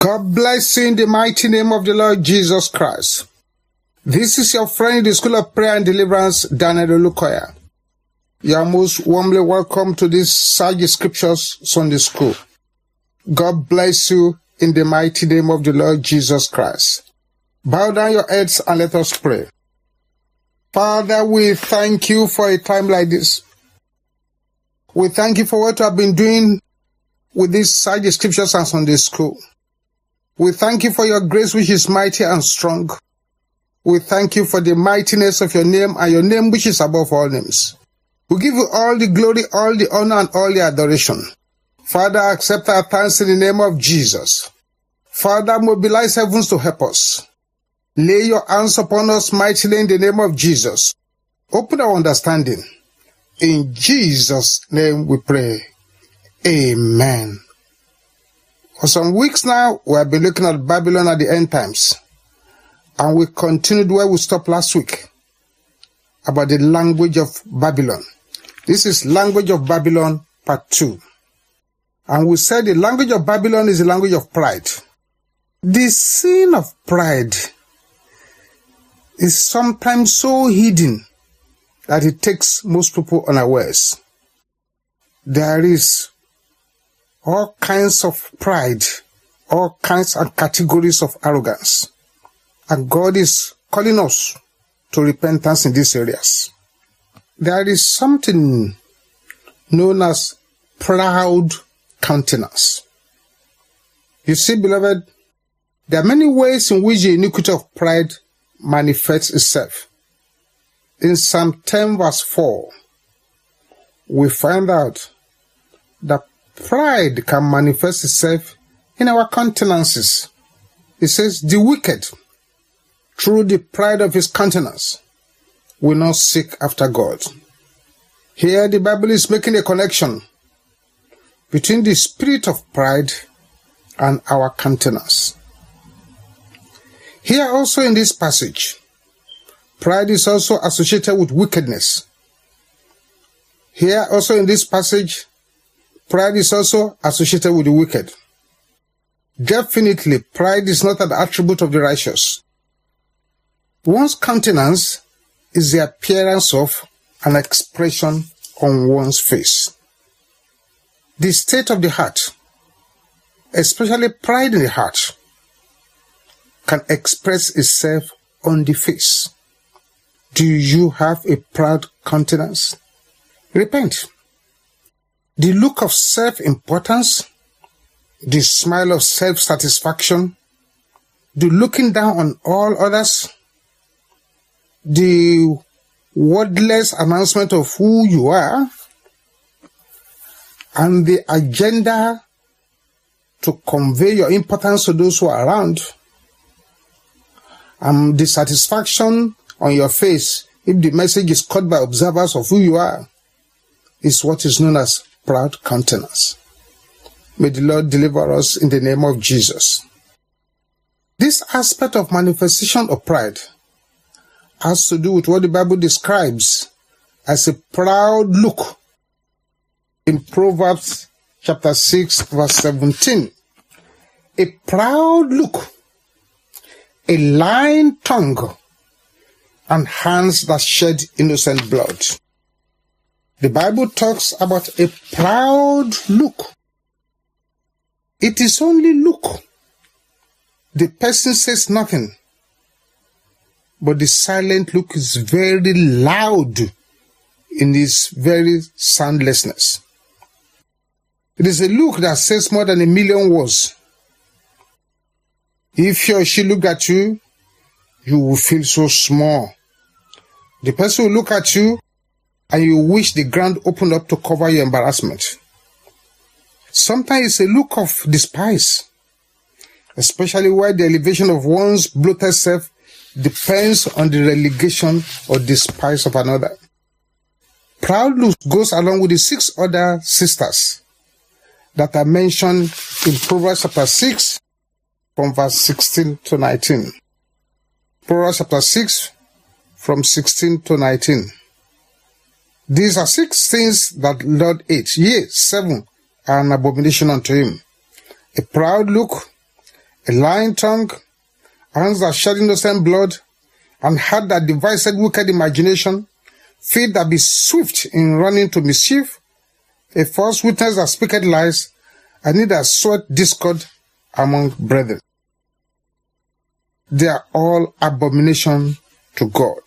God bless you in the mighty name of the Lord Jesus Christ. This is your friend in the School of Prayer and Deliverance, Daniel Olukoya. You are most warmly welcome to this Sage Scriptures Sunday School. God bless you in the mighty name of the Lord Jesus Christ. Bow down your heads and let us pray. Father, we thank you for a time like this. We thank you for what you have been doing with this Sage Scriptures and Sunday School. We thank you for your grace which is mighty and strong. We thank you for the mightiness of your name and your name which is above all names. We give you all the glory, all the honor, and all the adoration. Father, accept our thanks in the name of Jesus. Father, mobilize heavens to help us. Lay your hands upon us mightily in the name of Jesus. Open our understanding. In Jesus' name we pray. Amen. For some weeks now, we have been looking at Babylon at the end times. And we continued where we stopped last week about the language of Babylon. This is Language of Babylon Part 2. And we said the language of Babylon is the language of pride. The sin of pride is sometimes so hidden that it takes most people unawares. There is all kinds of pride, all kinds and categories of arrogance. And God is calling us to repentance in these areas. There is something known as proud countenance. You see, beloved, there are many ways in which the iniquity of pride manifests itself. In Psalm 10 verse 4, we find out that pride can manifest itself in our countenances. It says, the wicked, through the pride of his countenance, will not seek after God. Here the Bible is making a connection between the spirit of pride and our countenance. Here also in this passage, pride is also associated with wickedness. Here also in this passage, pride is also associated with the wicked. Definitely, pride is not an attribute of the righteous. One's countenance is the appearance of an expression on one's face. The state of the heart, especially pride in the heart, can express itself on the face. Do you have a proud countenance? Repent. The look of self-importance, the smile of self-satisfaction, the looking down on all others, the wordless announcement of who you are, and the agenda to convey your importance to those who are around, and the satisfaction on your face if the message is caught by observers of who you are, is what is known as proud countenance. May the Lord deliver us in the name of Jesus. This aspect of manifestation of pride has to do with what the Bible describes as a proud look in Proverbs chapter 6 verse 17. A proud look, a lying tongue, and hands that shed innocent blood. The Bible talks about a proud look. It is only look. The person says nothing, but the silent look is very loud in its very soundlessness. It is a look that says more than 1,000,000 words. If he or she look at you, you will feel so small. The person will look at you and you wish the ground opened up to cover your embarrassment. Sometimes it's a look of despise, especially where the elevation of one's bloated self depends on the relegation or despise of another. Proud look goes along with the 6 other sisters that are mentioned in Proverbs chapter 6 from verse 16 to 19. Proverbs chapter 6 from 16 to 19. These are 6 things that Lord hates. Yea, 7 are an abomination unto him: a proud look, a lying tongue, hands that shed innocent blood, and heart that devised wicked imagination, feet that be swift in running to mischief, a false witness that speaketh lies, and he that soweth discord among brethren. They are all abomination to God.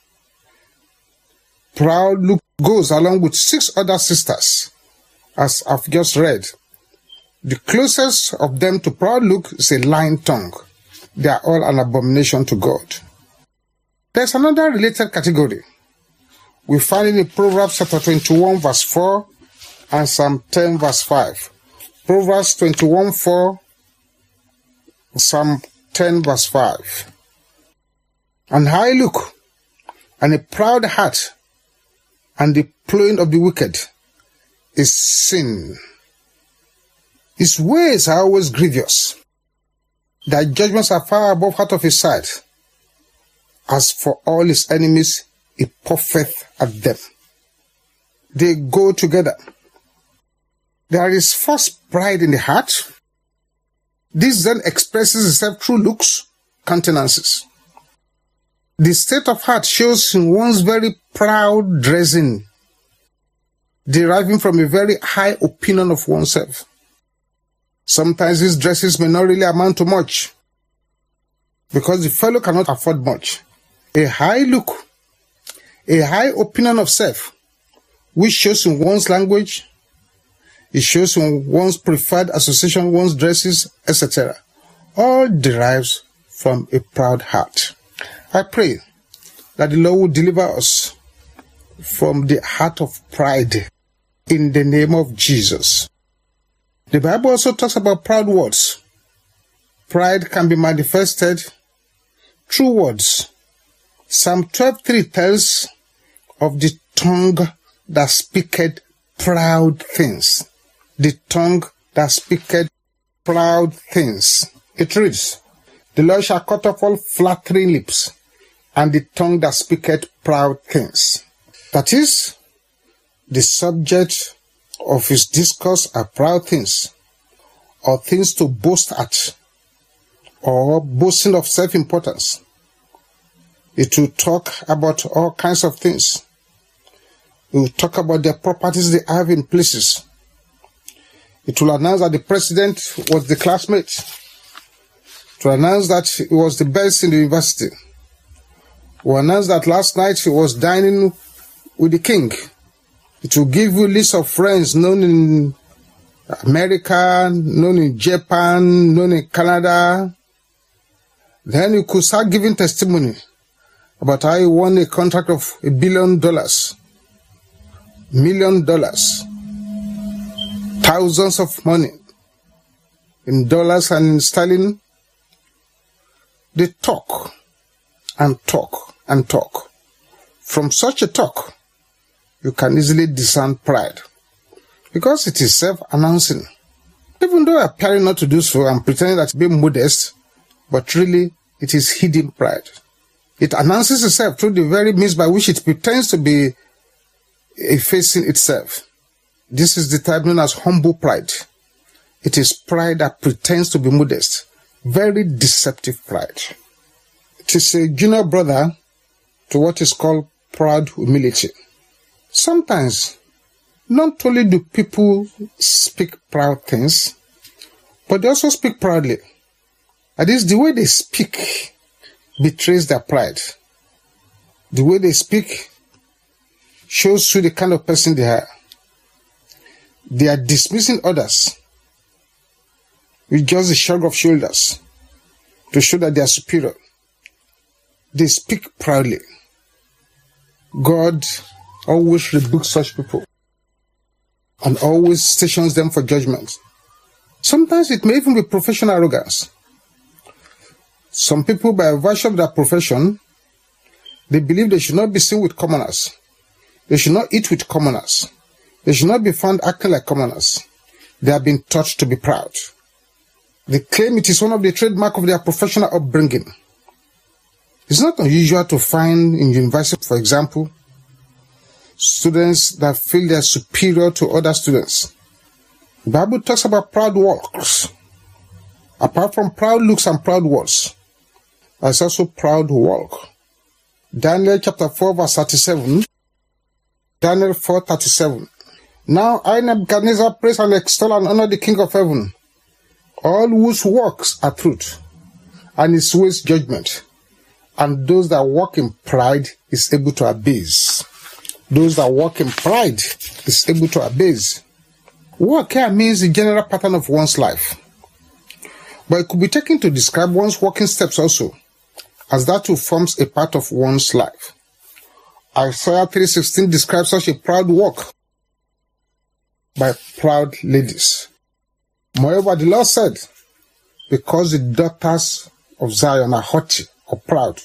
Proud look goes along with 6 other sisters, as I've just read. The closest of them to proud look is a lying tongue. They are all an abomination to God. There's another related category. We find it in Proverbs chapter 21 verse 4 and Psalm 10 verse 5. Proverbs 21 4, Psalm 10 verse 5. An high look and a proud heart and the plowing of the wicked is sin. His ways are always grievous. Thy judgments are far above out of his sight. As for all his enemies, he puffeth at them. They go together. There is first pride in the heart. This then expresses itself through looks, countenances. The state of heart shows in one's very proud dressing, deriving from a very high opinion of oneself. Sometimes these dresses may not really amount to much, because the fellow cannot afford much. A high look, a high opinion of self, which shows in one's language, it shows in one's preferred association, one's dresses, etc. All derives from a proud heart. I pray that the Lord will deliver us from the heart of pride in the name of Jesus. The Bible also talks about proud words. Pride can be manifested through words. Psalm 12:3 tells of the tongue that speaketh proud things. The tongue that speaketh proud things. It reads, the Lord shall cut off all flattering lips, and the tongue that speaketh proud things. That is, the subject of his discourse are proud things, or things to boast at, or boasting of self-importance. It will talk about all kinds of things. It will talk about the properties they have in places. It will announce that the president was the classmate. It will announce that he was the best in the university. It will announce that last night he was dining with the king. It will give you a list of friends known in America, known in Japan, known in Canada. Then you could start giving testimony about how he won a contract of $1 billion, $1 million, thousands of money in dollars and in sterling. They talk and talk and talk. From such a talk, you can easily discern pride, because it is self-announcing. Even though appearing not to do so and pretending that being modest, but really it is hidden pride. It announces itself through the very means by which it pretends to be effacing itself. This is the type known as humble pride. It is pride that pretends to be modest. Very deceptive pride. It is a junior brother to what is called proud humility. Sometimes, not only do people speak proud things, but they also speak proudly. That is, the way they speak betrays their pride. The way they speak shows you the kind of person they are. They are dismissing others with just a shrug of shoulders to show that they are superior. They speak proudly. God always rebukes such people and always stations them for judgment. Sometimes it may even be professional arrogance. Some people, by virtue of their profession, they believe they should not be seen with commoners. They should not eat with commoners. They should not be found acting like commoners. They have been taught to be proud. They claim it is one of the trademark of their professional upbringing. It's not unusual to find in university, for example, students that feel they are superior to other students. The Bible talks about proud walks. Apart from proud looks and proud words, there's also proud walk. Daniel chapter 4 verse 37. Daniel 4:37. Now I, Nebuchadnezzar, praise and extol and honor the King of heaven, all whose works are truth, and his ways judgment, and those that walk in pride is able to abase. Those that walk in pride is able to abase. Work here means the general pattern of one's life, but it could be taken to describe one's walking steps also, as that too forms a part of one's life. Isaiah 3:16 describes such a proud walk by proud ladies. Moreover, the Lord said, because the daughters of Zion are haughty or proud,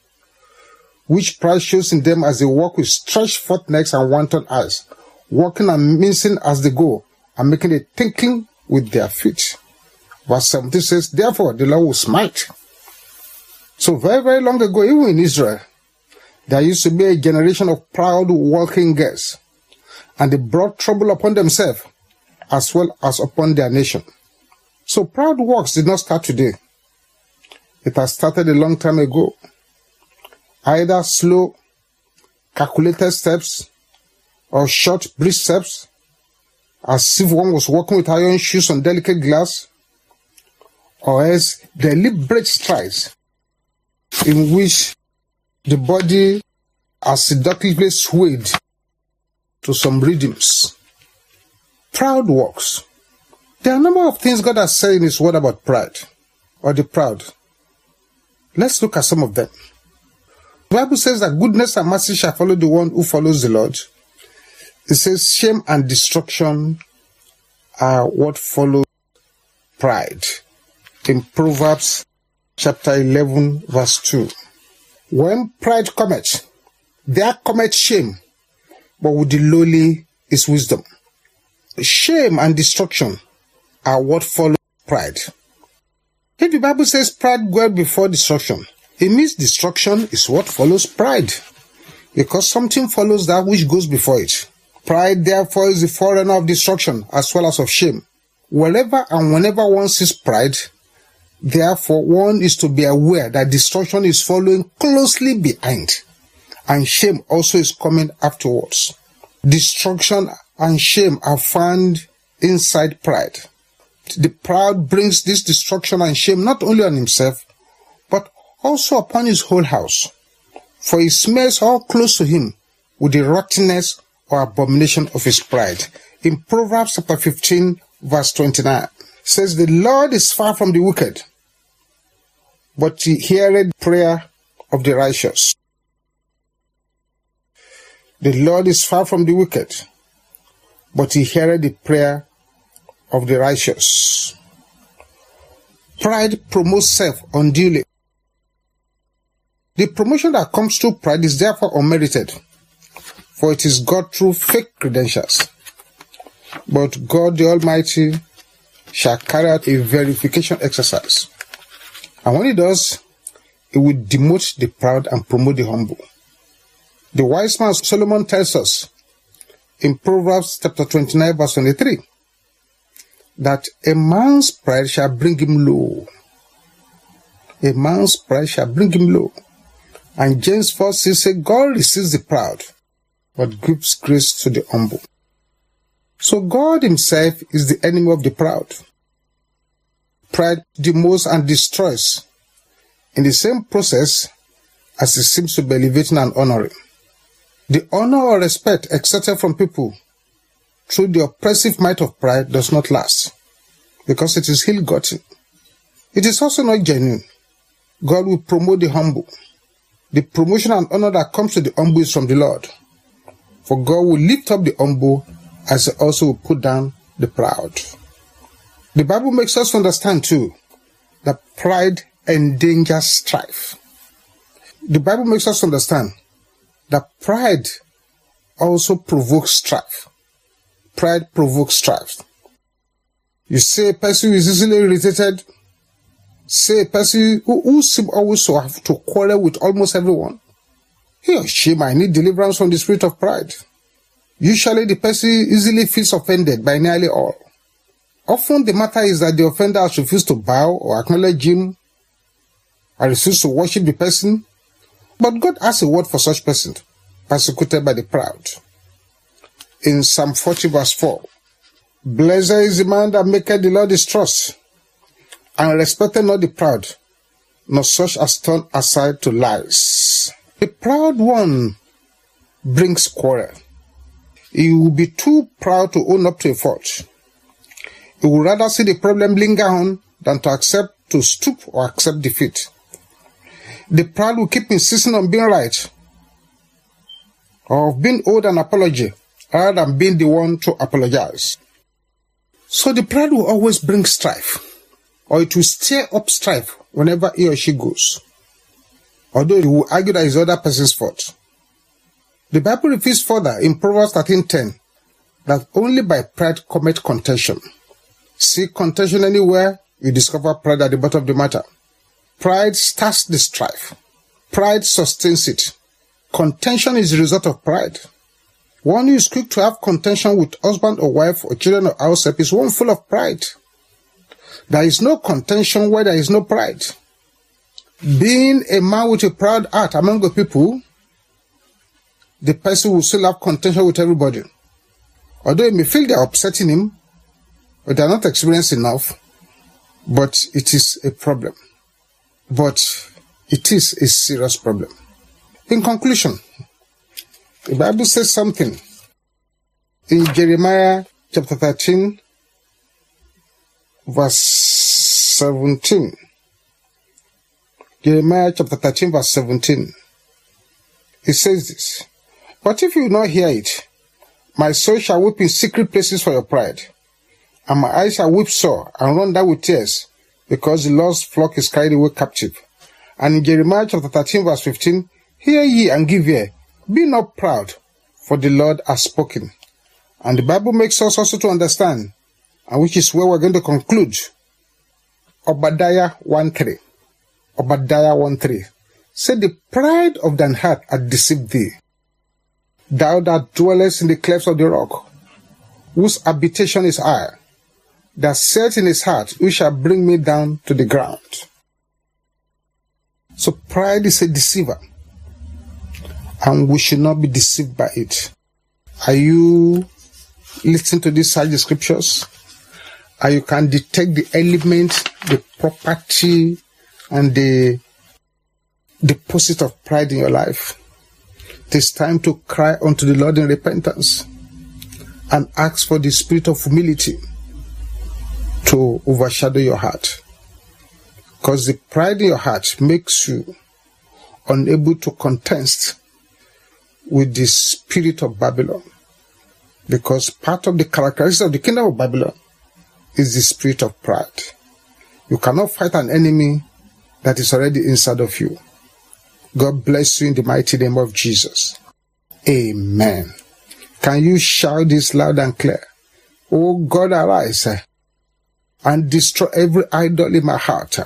which pride shows in them as they walk with stretched forth necks and wanton eyes, walking and mincing as they go, and making a tinkling with their feet. Verse 17 says, therefore the Lord will smite. So very, very long ago, even in Israel, there used to be a generation of proud walking girls, and they brought trouble upon themselves as well as upon their nation. So proud walks did not start today. It has started a long time ago. Either slow, calculated steps or short, brisk steps, as if one was walking with iron shoes on delicate glass, or else deliberate strides in which the body are seductively swayed to some rhythms. Proud walks. There are a number of things God has said in His word about pride, or the proud. Let's look at some of them. The Bible says that goodness and mercy shall follow the one who follows the Lord. It says shame and destruction are what follows pride. In Proverbs chapter 11 verse 2. When pride cometh, there cometh shame, but with the lowly is wisdom. Shame and destruction are what follows pride. If the Bible says pride goeth before destruction, it means destruction is what follows pride, because something follows that which goes before it. Pride therefore is the forerunner of destruction as well as of shame. Wherever and whenever one sees pride, therefore one is to be aware that destruction is following closely behind, and shame also is coming afterwards. Destruction and shame are found inside pride. The proud brings this destruction and shame not only on himself, but also upon his whole house, for he smells all close to him with the rottenness or abomination of his pride. In Proverbs chapter 15 verse 29 says, the Lord is far from the wicked, but he heareth prayer of the righteous. The Lord is far from the wicked, but he heareth the prayer of the righteous. Pride promotes self unduly. The promotion that comes through pride is therefore unmerited, for it is got through fake credentials. But God the Almighty shall carry out a verification exercise. And when He does, He will demote the proud and promote the humble. The wise man Solomon tells us in Proverbs chapter 29 verse 23 that a man's pride shall bring him low. A man's pride shall bring him low. And James 4:6 says, God resists the proud, but gives grace to the humble. So God Himself is the enemy of the proud. Pride demotes and destroys in the same process as it seems to be elevating and honoring. The honor or respect accepted from people through the oppressive might of pride does not last, because it is ill-gotten. It is also not genuine. God will promote the humble. The promotion and honor that comes to the humble is from the Lord. For God will lift up the humble as He also will put down the proud. The Bible makes us understand too that pride endangers strife. The Bible makes us understand that pride also provokes strife. Pride provokes strife. You see a person who is easily irritated, say a person who seems always to have to quarrel with almost everyone. He or she might need deliverance from the spirit of pride. Usually the person easily feels offended by nearly all. Often the matter is that the offender has refused to bow or acknowledge him, or refused to worship the person. But God has a word for such person, persecuted by the proud. In Psalm 40 verse 4, blessed is the man that maketh the Lord his trust, and respecteth not the proud, nor such as turn aside to lies. The proud one brings quarrel. He will be too proud to own up to a fault. He will rather see the problem linger on than to stoop or accept defeat. The proud will keep insisting on being right, or of being owed an apology, rather than being the one to apologize. So the proud will always bring strife, or it will stir up strife whenever he or she goes, although it will argue that it's the other person's fault. The Bible reveals further in Proverbs 13:10 that only by pride cometh contention. See contention anywhere, you discover pride at the bottom of the matter. Pride starts the strife. Pride sustains it. Contention is the result of pride. One who is quick to have contention with husband or wife or children or househelp is one full of pride. There is no contention where there is no pride. Being a man with a proud heart among the people, the person will still have contention with everybody. Although he may feel they are upsetting him, or they are not experienced enough, but it is a problem. But it is a serious problem. In conclusion, the Bible says something in Jeremiah chapter 13, verse 17. Jeremiah chapter 13, verse 17. It says this, but if you will not hear it, my soul shall weep in secret places for your pride, and my eyes shall weep sore and run down with tears, because the Lord's flock is carried away captive. And in Jeremiah chapter 13, verse 15, hear ye and give ear, be not proud, for the Lord has spoken. And the Bible makes us also to understand, and which is where we're going to conclude, Obadiah 1:3. Obadiah 1:3. Say, the pride of thine heart hath deceived thee. Thou that dwellest in the clefts of the rock, whose habitation is high, that saith in his heart, who shall bring me down to the ground. So pride is a deceiver, and we should not be deceived by it. Are you listening to these sage scriptures? And you can detect the element, the property, and the deposit of pride in your life. It is time to cry unto the Lord in repentance and ask for the spirit of humility to overshadow your heart. Because the pride in your heart makes you unable to contest with the spirit of Babylon. Because part of the characteristics of the kingdom of Babylon is the spirit of pride. You cannot fight an enemy that is already inside of you. God bless you in the mighty name of Jesus. Amen. Can you shout this loud and clear? Oh God, arise and destroy every idol in my heart.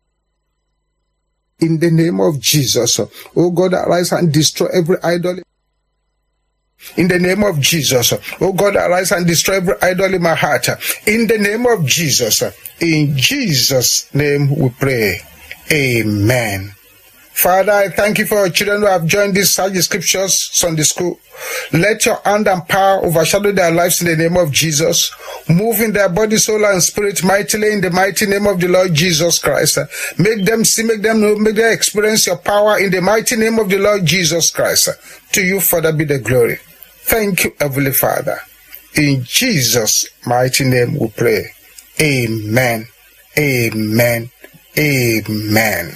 In the name of Jesus. Oh God, arise and destroy every idol. In the name of Jesus. Oh God, arise and destroy every idol in my heart. In the name of Jesus. In Jesus' name we pray. Amen. Father, I thank you for your children who have joined this Sage Scriptures Sunday School. Let your hand and power overshadow their lives in the name of Jesus. Move in their body, soul, and spirit mightily in the mighty name of the Lord Jesus Christ. Make them see, make them know, make them experience your power in the mighty name of the Lord Jesus Christ. To you, Father, be the glory. Thank you, Heavenly Father. In Jesus' mighty name we pray. Amen. Amen. Amen.